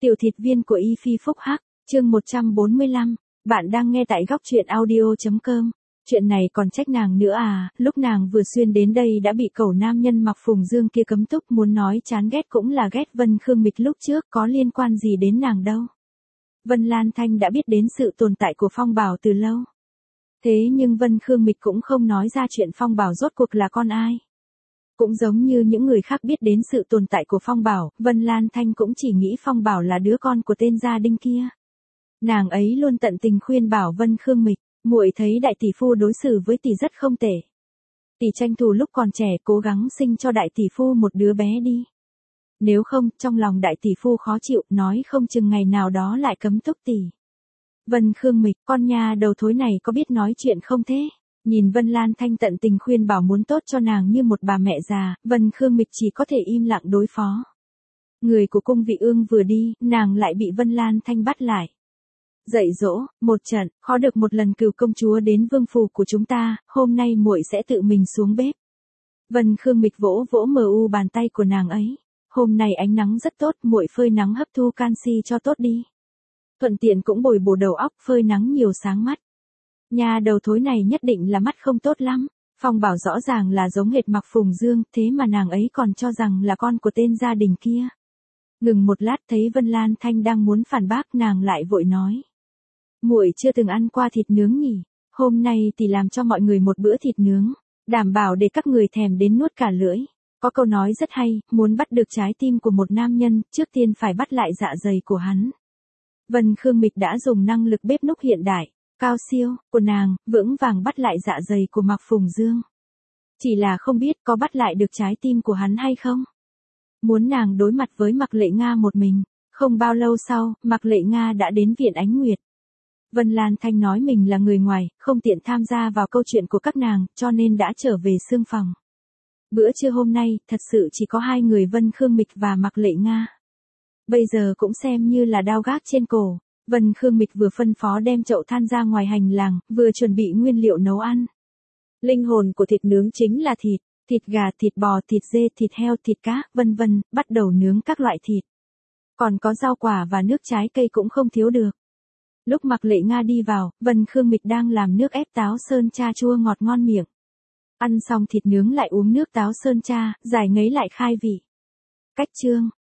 Tiểu thịt viên của Y Phi Phúc Hắc, chương 145, bạn đang nghe tại góc truyện audio.com. Chuyện này còn trách nàng nữa à, lúc nàng vừa xuyên đến đây đã bị cẩu nam nhân mặc phùng dương kia cấm túc, muốn nói chán ghét cũng là ghét. Vân Khương Mịch lúc trước có liên quan gì đến nàng đâu. Vân Lan Thanh đã biết đến sự tồn tại của Phong Bảo từ lâu. Thế nhưng Vân Khương Mịch cũng không nói ra chuyện Phong Bảo rốt cuộc là con ai. Cũng giống như những người khác biết đến sự tồn tại của Phong Bảo, Vân Lan Thanh cũng chỉ nghĩ Phong Bảo là đứa con của tên gia đinh kia. Nàng ấy luôn tận tình khuyên bảo Vân Khương Mịch, muội thấy đại tỷ phu đối xử với tỷ rất không tệ. Tỷ tranh thủ lúc còn trẻ cố gắng sinh cho đại tỷ phu một đứa bé đi. Nếu không, trong lòng đại tỷ phu khó chịu, nói không chừng ngày nào đó lại cấm túc tỷ. Vân Khương Mịch, con nha đầu thối này có biết nói chuyện không thế? Nhìn Vân Lan Thanh tận tình khuyên bảo muốn tốt cho nàng như một bà mẹ già, Vân Khương Mịch chỉ có thể im lặng đối phó. Người của cung vị ương vừa đi, nàng lại bị Vân Lan Thanh bắt lại. Dạy dỗ, một trận, khó được một lần cửu công chúa đến vương phủ của chúng ta, hôm nay muội sẽ tự mình xuống bếp. Vân Khương Mịch vỗ vỗ bàn tay của nàng ấy. Hôm nay ánh nắng rất tốt, muội phơi nắng hấp thu canxi cho tốt đi. Thuận tiện cũng bồi bổ đầu óc, phơi nắng nhiều sáng mắt. Nhà đầu thối này nhất định là mắt không tốt lắm. Phong Bảo rõ ràng là giống hệt mặc phùng dương, thế mà nàng ấy còn cho rằng là con của tên gia đình kia. Ngừng một lát thấy Vân Lan Thanh đang muốn phản bác, nàng lại vội nói. Muội chưa từng ăn qua thịt nướng nhỉ, hôm nay thì làm cho mọi người một bữa thịt nướng, đảm bảo để các người thèm đến nuốt cả lưỡi. Có câu nói rất hay, muốn bắt được trái tim của một nam nhân, trước tiên phải bắt lại dạ dày của hắn. Vân Khương Mịch đã dùng năng lực bếp núc hiện đại, cao siêu, của nàng, vững vàng bắt lại dạ dày của Mạc Phùng Dương. Chỉ là không biết có bắt lại được trái tim của hắn hay không. Muốn nàng đối mặt với Mạc Lệ Nga một mình, không bao lâu sau, Mạc Lệ Nga đã đến viện Ánh Nguyệt. Vân Lan Thanh nói mình là người ngoài, không tiện tham gia vào câu chuyện của các nàng, cho nên đã trở về xương phòng. Bữa trưa hôm nay, thật sự chỉ có hai người Vân Khương Mịch và Mạc Lệ Nga. Bây giờ cũng xem như là đao gác trên cổ. Vân Khương Mịch vừa phân phó đem chậu than ra ngoài hành lang, vừa chuẩn bị nguyên liệu nấu ăn. Linh hồn của thịt nướng chính là thịt, thịt gà, thịt bò, thịt dê, thịt heo, thịt cá, vân vân, bắt đầu nướng các loại thịt. Còn có rau quả và nước trái cây cũng không thiếu được. Lúc Mạc Lệ Nga đi vào, Vân Khương Mịch đang làm nước ép táo sơn cha chua ngọt ngon miệng. Ăn xong thịt nướng lại uống nước táo sơn cha, giải ngấy lại khai vị. Cách chương,